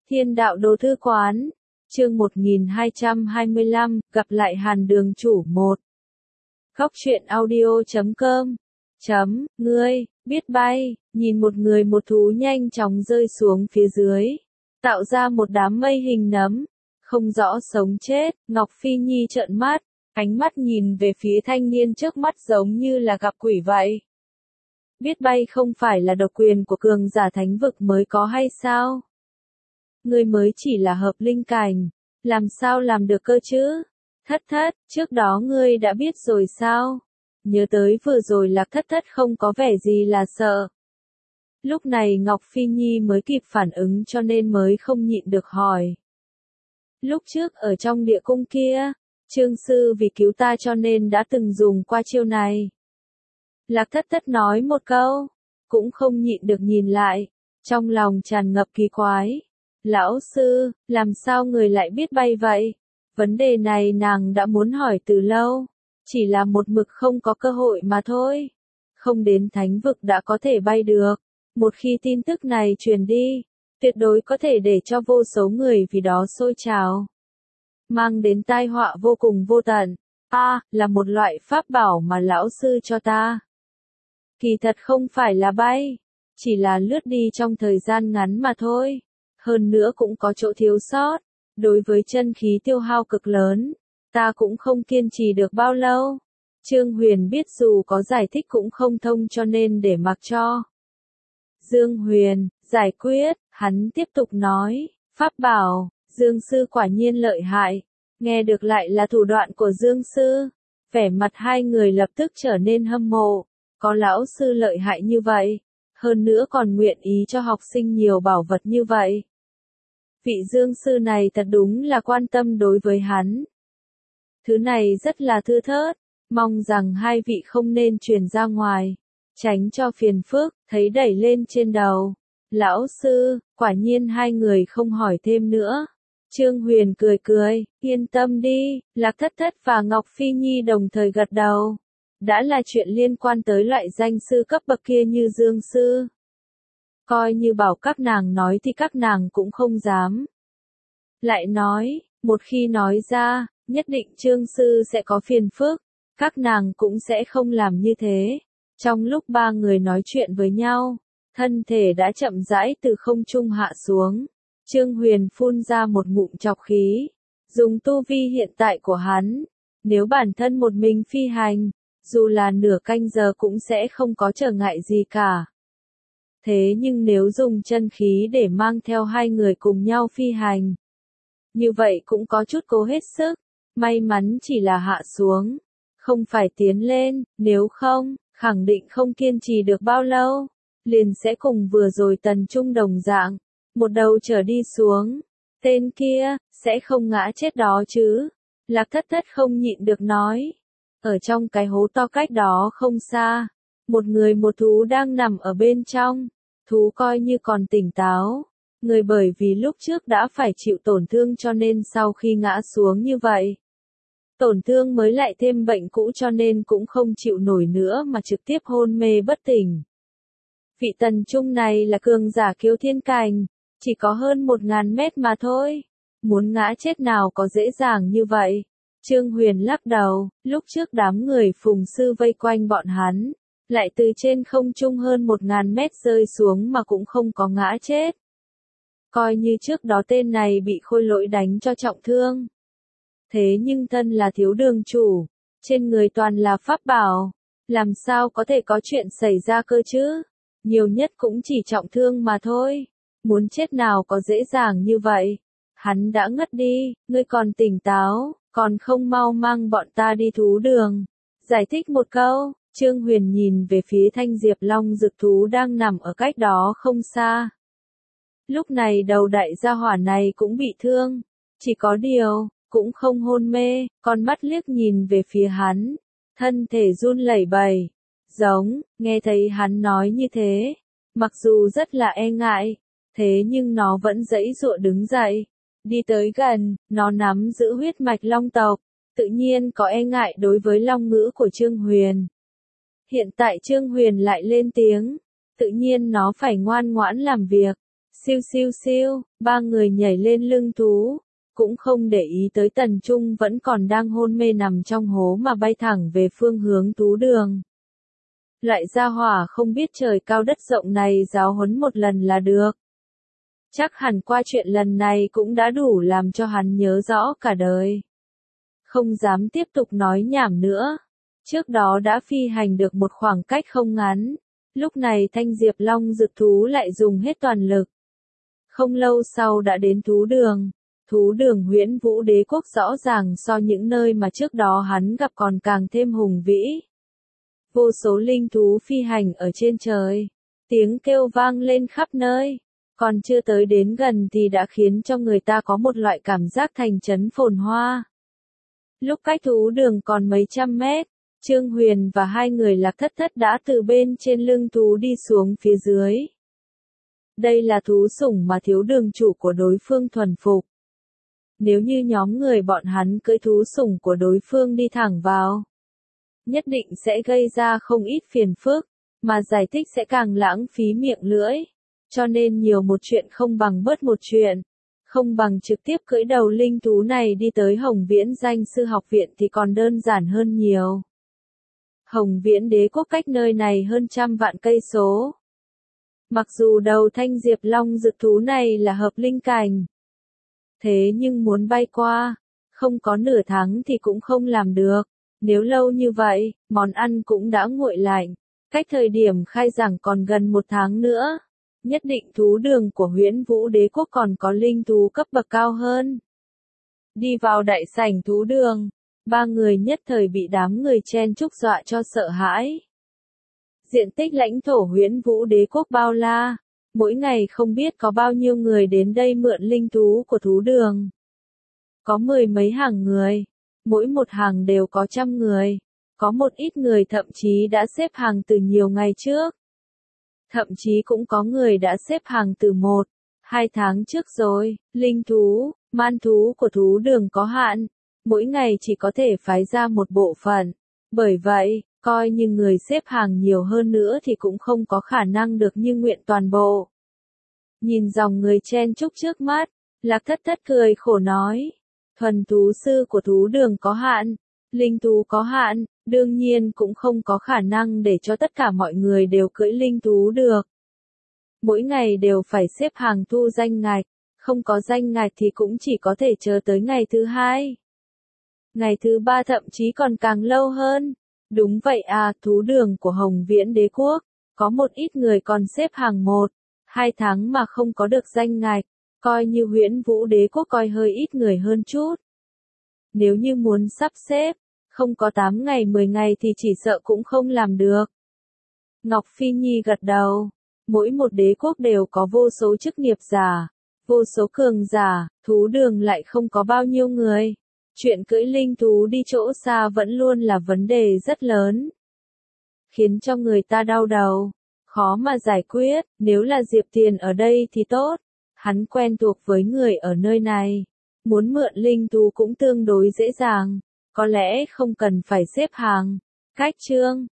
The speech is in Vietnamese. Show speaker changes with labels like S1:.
S1: Thiên đạo đồ thư quán, chương 1225, gặp lại Hàn đường chủ 1. Góc truyện audio.com. Ngươi, biết bay, nhìn một người một thú nhanh chóng rơi xuống phía dưới, tạo ra một đám mây hình nấm, không rõ sống chết, Ngọc Phi Nhi trợn mắt, ánh mắt nhìn về phía thanh niên trước mắt giống như là gặp quỷ vậy. Biết bay không phải là độc quyền của cường giả thánh vực mới có hay sao? Ngươi mới chỉ là hợp linh cảnh, làm sao làm được cơ chứ? Thất, trước đó ngươi đã biết rồi sao? Nhớ tới vừa rồi Lạc Thất không có vẻ gì là sợ. Lúc này Ngọc Phi Nhi mới kịp phản ứng cho nên mới không nhịn được hỏi. Lúc trước ở trong địa cung kia, Trương Sư vì cứu ta cho nên đã từng dùng qua chiêu này. Lạc Thất nói một câu, cũng không nhịn được nhìn lại, trong lòng tràn ngập kỳ quái. Lão sư, làm sao người lại biết bay vậy? Vấn đề này nàng đã muốn hỏi từ lâu, chỉ là một mực không có cơ hội mà thôi. Không đến thánh vực đã có thể bay được, một khi tin tức này truyền đi, tuyệt đối có thể để cho vô số người vì đó sôi trào. Mang đến tai họa vô cùng vô tận. Là một loại pháp bảo mà lão sư cho ta. Kỳ thật không phải là bay, chỉ là lướt đi trong thời gian ngắn mà thôi. Hơn nữa cũng có chỗ thiếu sót, đối với chân khí tiêu hao cực lớn, ta cũng không kiên trì được bao lâu. Trương Huyền biết dù có giải thích cũng không thông cho nên để mặc cho. Dương Huyền, giải quyết, hắn tiếp tục nói, pháp bảo, Dương Sư quả nhiên lợi hại, nghe được lại là thủ đoạn của Dương Sư. Vẻ mặt hai người lập tức trở nên hâm mộ, có lão sư lợi hại như vậy, hơn nữa còn nguyện ý cho học sinh nhiều bảo vật như vậy. Vị Dương Sư này thật đúng là quan tâm đối với hắn. Thứ này rất là thưa thớt, mong rằng hai vị không nên truyền ra ngoài, tránh cho phiền phức, thấy đẩy lên trên đầu. Lão sư, quả nhiên hai người không hỏi thêm nữa. Trương Huyền cười, yên tâm đi, Lạc Thất và Ngọc Phi Nhi đồng thời gật đầu. Đã là chuyện liên quan tới loại danh sư cấp bậc kia như Dương Sư. Coi như bảo các nàng nói thì các nàng cũng không dám. Lại nói, một khi nói ra, nhất định Trương Sư sẽ có phiền phức, các nàng cũng sẽ không làm như thế. Trong lúc ba người nói chuyện với nhau, thân thể đã chậm rãi từ không trung hạ xuống. Trương Huyền phun ra một ngụm trọc khí, dùng tu vi hiện tại của hắn, nếu bản thân một mình phi hành, dù là nửa canh giờ cũng sẽ không có trở ngại gì cả. Thế nhưng nếu dùng chân khí để mang theo hai người cùng nhau phi hành, như vậy cũng có chút cố hết sức, may mắn chỉ là hạ xuống, không phải tiến lên, nếu không, khẳng định không kiên trì được bao lâu, liền sẽ cùng vừa rồi Tần Trung đồng dạng, một đầu trở đi xuống, tên kia, sẽ không ngã chết đó chứ. Lạc Thất không nhịn được nói, ở trong cái hố to cách đó không xa, một người một thú đang nằm ở bên trong, thú coi như còn tỉnh táo. Người bởi vì lúc trước đã phải chịu tổn thương cho nên sau khi ngã xuống như vậy, tổn thương mới lại thêm bệnh cũ cho nên cũng không chịu nổi nữa mà trực tiếp hôn mê bất tỉnh. Vị Tần Trung này là cường giả Kiêu Thiên cảnh, chỉ có hơn 1000 mét mà thôi, muốn ngã chết nào có dễ dàng như vậy. Trương Huyền lắc đầu, lúc trước đám người Phùng Sư vây quanh bọn hắn, lại từ trên không trung hơn 1000 mét rơi xuống mà cũng không có ngã chết. Coi như trước đó tên này bị Khôi Lỗi đánh cho trọng thương. Thế nhưng thân là thiếu đường chủ, trên người toàn là pháp bảo, làm sao có thể có chuyện xảy ra cơ chứ? Nhiều nhất cũng chỉ trọng thương mà thôi, muốn chết nào có dễ dàng như vậy. Hắn đã ngất đi, ngươi còn tỉnh táo, còn không mau mang bọn ta đi thú đường. Giải thích một câu, Trương Huyền nhìn về phía Thanh Diệp Long dực thú đang nằm ở cách đó không xa. Lúc này đầu đại gia hỏa này cũng bị thương, chỉ có điều, cũng không hôn mê, con mắt liếc nhìn về phía hắn, thân thể run lẩy bẩy, giống, nghe thấy hắn nói như thế, mặc dù rất là e ngại, thế nhưng nó vẫn giãy giụa đứng dậy, đi tới gần, nó nắm giữ huyết mạch long tộc, tự nhiên có e ngại đối với long ngữ của Trương Huyền. Hiện tại Trương Huyền lại lên tiếng, tự nhiên nó phải ngoan ngoãn làm việc. Siêu siêu siêu, ba người nhảy lên lưng thú, cũng không để ý tới Tần Trung vẫn còn đang hôn mê nằm trong hố mà bay thẳng về phương hướng thú đường. Loại gia hỏa không biết trời cao đất rộng này giáo huấn một lần là được. Chắc hẳn qua chuyện lần này cũng đã đủ làm cho hắn nhớ rõ cả đời. Không dám tiếp tục nói nhảm nữa. Trước đó đã phi hành được một khoảng cách không ngắn. Lúc này Thanh Diệp Long Dực thú lại dùng hết toàn lực. Không lâu sau đã đến thú đường. Thú đường Huyễn Vũ Đế Quốc rõ ràng so những nơi mà trước đó hắn gặp còn càng thêm hùng vĩ. Vô số linh thú phi hành ở trên trời. Tiếng kêu vang lên khắp nơi. Còn chưa tới đến gần thì đã khiến cho người ta có một loại cảm giác thành trấn phồn hoa. Lúc cách thú đường còn mấy trăm mét, Trương Huyền và hai người Lạc Thất Thất đã từ bên trên lưng thú đi xuống phía dưới. Đây là thú sủng mà thiếu đường chủ của đối phương thuần phục. Nếu như nhóm người bọn hắn cưỡi thú sủng của đối phương đi thẳng vào, nhất định sẽ gây ra không ít phiền phức, mà giải thích sẽ càng lãng phí miệng lưỡi. Cho nên nhiều một chuyện không bằng bớt một chuyện. Không bằng trực tiếp cưỡi đầu linh thú này đi tới Hồng Viễn Danh Sư Học Viện thì còn đơn giản hơn nhiều. Hồng Viễn Đế Quốc cách nơi này hơn 100 vạn cây số. Mặc dù đầu Thanh Diệp Long Dực thú này là hợp linh cảnh. Thế nhưng muốn bay qua, không có nửa tháng thì cũng không làm được. Nếu lâu như vậy, món ăn cũng đã nguội lạnh. Cách thời điểm khai giảng còn gần 1 tháng nữa. Nhất định thú đường của Huyễn Vũ Đế Quốc còn có linh thú cấp bậc cao hơn. Đi vào đại sảnh thú đường, ba người nhất thời bị đám người chen chúc dọa cho sợ hãi. Diện tích lãnh thổ Huyễn Vũ Đế Quốc bao la, mỗi ngày không biết có bao nhiêu người đến đây mượn linh thú của thú đường. Có 10 mấy hàng người, mỗi một hàng đều có 100 người, có một ít người thậm chí đã xếp hàng từ nhiều ngày trước. Thậm chí cũng có người đã xếp hàng từ 1-2 tháng trước rồi. Linh thú, man thú của thú đường có hạn, mỗi ngày chỉ có thể phái ra một bộ phận. Bởi vậy, coi như người xếp hàng nhiều hơn nữa thì cũng không có khả năng được như nguyện toàn bộ. Nhìn dòng người chen chúc trước mắt, Lạc Thất Thất cười khổ nói, thuần thú sư của thú đường có hạn, linh thú có hạn, đương nhiên cũng không có khả năng để cho tất cả mọi người đều cưỡi linh thú được. Mỗi ngày đều phải xếp hàng thu danh ngạch, không có danh ngạch thì cũng chỉ có thể chờ tới ngày thứ 2. Ngày thứ 3 thậm chí còn càng lâu hơn. Đúng vậy à, thú đường của Hồng Viễn Đế Quốc, có một ít người còn xếp hàng 1-2 tháng mà không có được danh ngạch, coi như Huyễn Vũ Đế Quốc coi hơi ít người hơn chút. Nếu như muốn sắp xếp, không có 8 ngày 10 ngày thì chỉ sợ cũng không làm được. Ngọc Phi Nhi gật đầu. Mỗi một đế quốc đều có vô số chức nghiệp giả, vô số cường giả, thú đường lại không có bao nhiêu người. Chuyện cưỡi linh thú đi chỗ xa vẫn luôn là vấn đề rất lớn. Khiến cho người ta đau đầu, khó mà giải quyết, nếu là Diệp Tiền ở đây thì tốt. Hắn quen thuộc với người ở nơi này. Muốn mượn linh thú cũng tương đối dễ dàng. Có lẽ không cần phải xếp hàng. Cách chương